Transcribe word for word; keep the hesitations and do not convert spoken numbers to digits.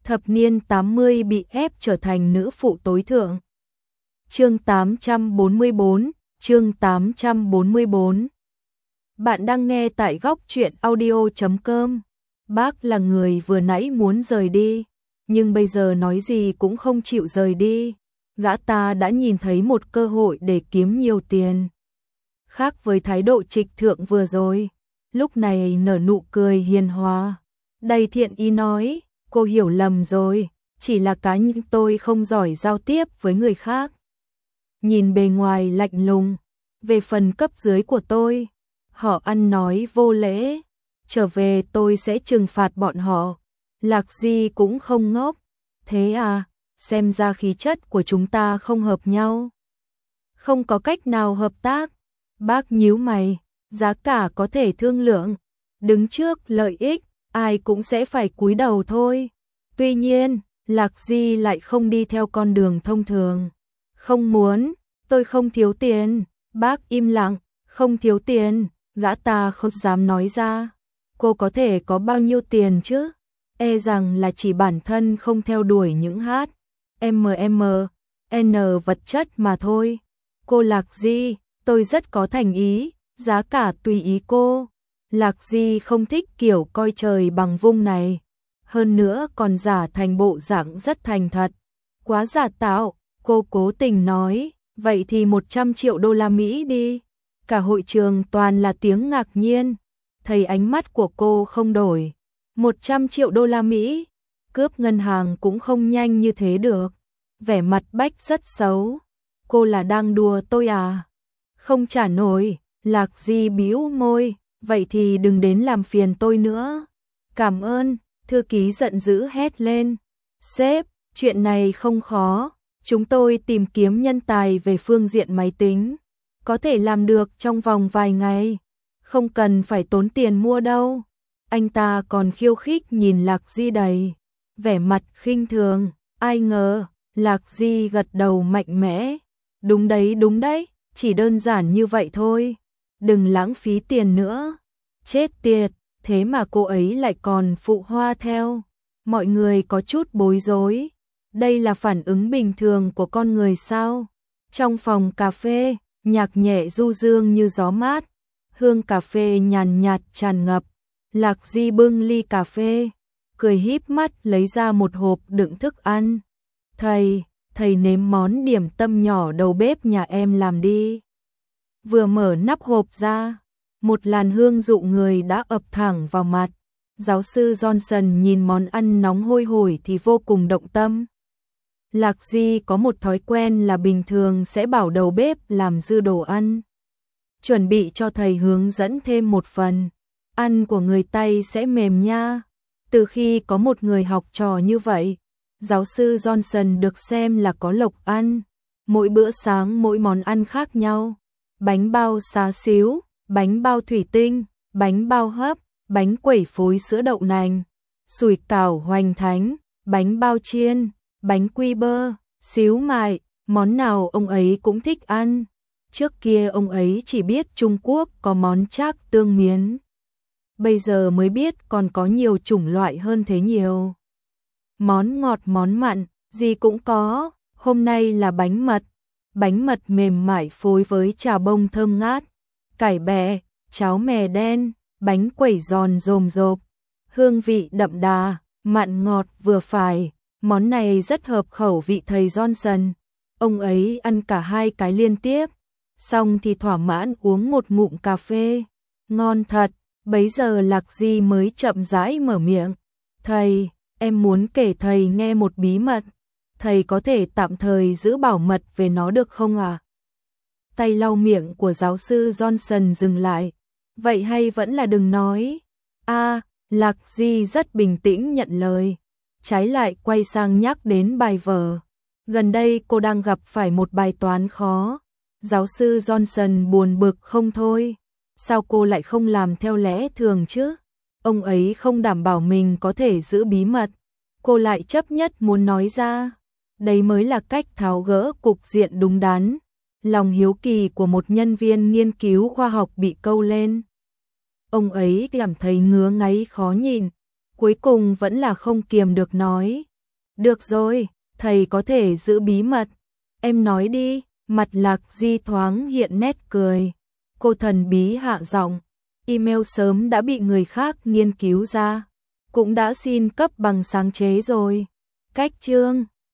thập niên tám mươi bị ép trở thành nữ phụ tối thượng. Chương tám trăm bốn mươi tư, chương tám trăm bốn mươi tư. Bạn đang nghe tại góc truyện audio chấm com. Bác là người vừa nãy muốn rời đi, nhưng bây giờ nói gì cũng không chịu rời đi. Gã ta đã nhìn thấy một cơ hội để kiếm nhiều tiền. Khác với thái độ trịch thượng vừa rồi, lúc này nở nụ cười hiền hòa, đầy thiện ý nói, cô hiểu lầm rồi, chỉ là cá nhân tôi không giỏi giao tiếp với người khác. Nhìn bề ngoài lạnh lùng, về phần cấp dưới của tôi, họ ăn nói vô lễ, trở về tôi sẽ trừng phạt bọn họ. Lạc Di cũng không ngốc, thế à, xem ra khí chất của chúng ta không hợp nhau. Không có cách nào hợp tác. Bác nhíu mày, giá cả có thể thương lượng, đứng trước lợi ích, ai cũng sẽ phải cúi đầu thôi. Tuy nhiên, Lạc Di lại không đi theo con đường thông thường. Không muốn, tôi không thiếu tiền. Bác im lặng, không thiếu tiền, gã ta không dám nói ra. Cô có thể có bao nhiêu tiền chứ? E rằng là chỉ bản thân không theo đuổi những hát, em em, n vật chất mà thôi. Cô Lạc Di, tôi rất có thành ý, giá cả tùy ý cô. Lạc Di không thích kiểu coi trời bằng vung này. Hơn nữa còn giả thành bộ dạng rất thành thật. Quá giả tạo, cô cố tình nói, vậy thì một trăm triệu đô la Mỹ đi. Cả hội trường toàn là tiếng ngạc nhiên. Thấy ánh mắt của cô không đổi. một trăm triệu đô la Mỹ, cướp ngân hàng cũng không nhanh như thế được. Vẻ mặt Bách rất xấu. Cô là đang đùa tôi à? Không trả nổi. Lạc Di bĩu môi, vậy thì đừng đến làm phiền tôi nữa. Cảm ơn. Thư ký giận dữ hét lên. Sếp, chuyện này không khó. Chúng tôi tìm kiếm nhân tài về phương diện máy tính. Có thể làm được trong vòng vài ngày. Không cần phải tốn tiền mua đâu. Anh ta còn khiêu khích nhìn Lạc Di đầy vẻ mặt khinh thường. Ai ngờ, Lạc Di gật đầu mạnh mẽ. Đúng đấy, đúng đấy, chỉ đơn giản như vậy thôi. Đừng lãng phí tiền nữa. Chết tiệt, thế mà cô ấy lại còn phụ hoa theo. Mọi người có chút bối rối. Đây là phản ứng bình thường của con người sao? Trong phòng cà phê, nhạc nhẹ du dương như gió mát. Hương cà phê nhàn nhạt tràn ngập. Lạc Di bưng ly cà phê, cười híp mắt lấy ra một hộp đựng thức ăn. Thầy, thầy nếm món điểm tâm nhỏ đầu bếp nhà em làm đi. Vừa mở nắp hộp ra, một làn hương dụ người đã ập thẳng vào mặt. Giáo sư Johnson nhìn món ăn nóng hôi hổi thì vô cùng động tâm. Lạc Di có một thói quen là bình thường sẽ bảo đầu bếp làm dư đồ ăn. Chuẩn bị cho thầy hướng dẫn thêm một phần. Ăn của người Tây sẽ mềm nha. Từ khi có một người học trò như vậy, giáo sư Johnson được xem là có lộc ăn. Mỗi bữa sáng mỗi món ăn khác nhau. Bánh bao xá xíu, bánh bao thủy tinh, bánh bao hấp, bánh quẩy phối sữa đậu nành, sủi cảo hoành thánh, bánh bao chiên, bánh quy bơ, xíu mại, món nào ông ấy cũng thích ăn. Trước kia ông ấy chỉ biết Trung Quốc có món trác tương miến. Bây giờ mới biết còn có nhiều chủng loại hơn thế nhiều. Món ngọt món mặn, gì cũng có. Hôm nay là bánh mật. Bánh mật mềm mại phối với trà bông thơm ngát. Cải bẹ, cháo mè đen, bánh quẩy giòn rồm rộp. Hương vị đậm đà, mặn ngọt vừa phải. Món này rất hợp khẩu vị thầy Johnson. Ông ấy ăn cả hai cái liên tiếp. Xong thì thỏa mãn uống một ngụm cà phê. Ngon thật. Bấy giờ Lạc Di mới chậm rãi mở miệng. Thầy, em muốn kể thầy nghe một bí mật. Thầy có thể tạm thời giữ bảo mật về nó được không ạ? À? Tay lau miệng của giáo sư Johnson dừng lại. Vậy hay vẫn là đừng nói. A, à, Lạc Di rất bình tĩnh nhận lời. Trái lại quay sang nhắc đến bài vở. Gần đây cô đang gặp phải một bài toán khó. Giáo sư Johnson buồn bực không thôi. Sao cô lại không làm theo lẽ thường chứ? Ông ấy không đảm bảo mình có thể giữ bí mật. Cô lại chấp nhất muốn nói ra. Đấy mới là cách tháo gỡ cục diện đúng đắn. Lòng hiếu kỳ của một nhân viên nghiên cứu khoa học bị câu lên. Ông ấy cảm thấy ngứa ngáy khó nhìn. Cuối cùng vẫn là không kiềm được nói. Được rồi, thầy có thể giữ bí mật. Em nói đi, mặt Lạc Di thoáng hiện nét cười. Cô thần bí hạ giọng, email sớm đã bị người khác nghiên cứu ra, cũng đã xin cấp bằng sáng chế rồi. Cách chương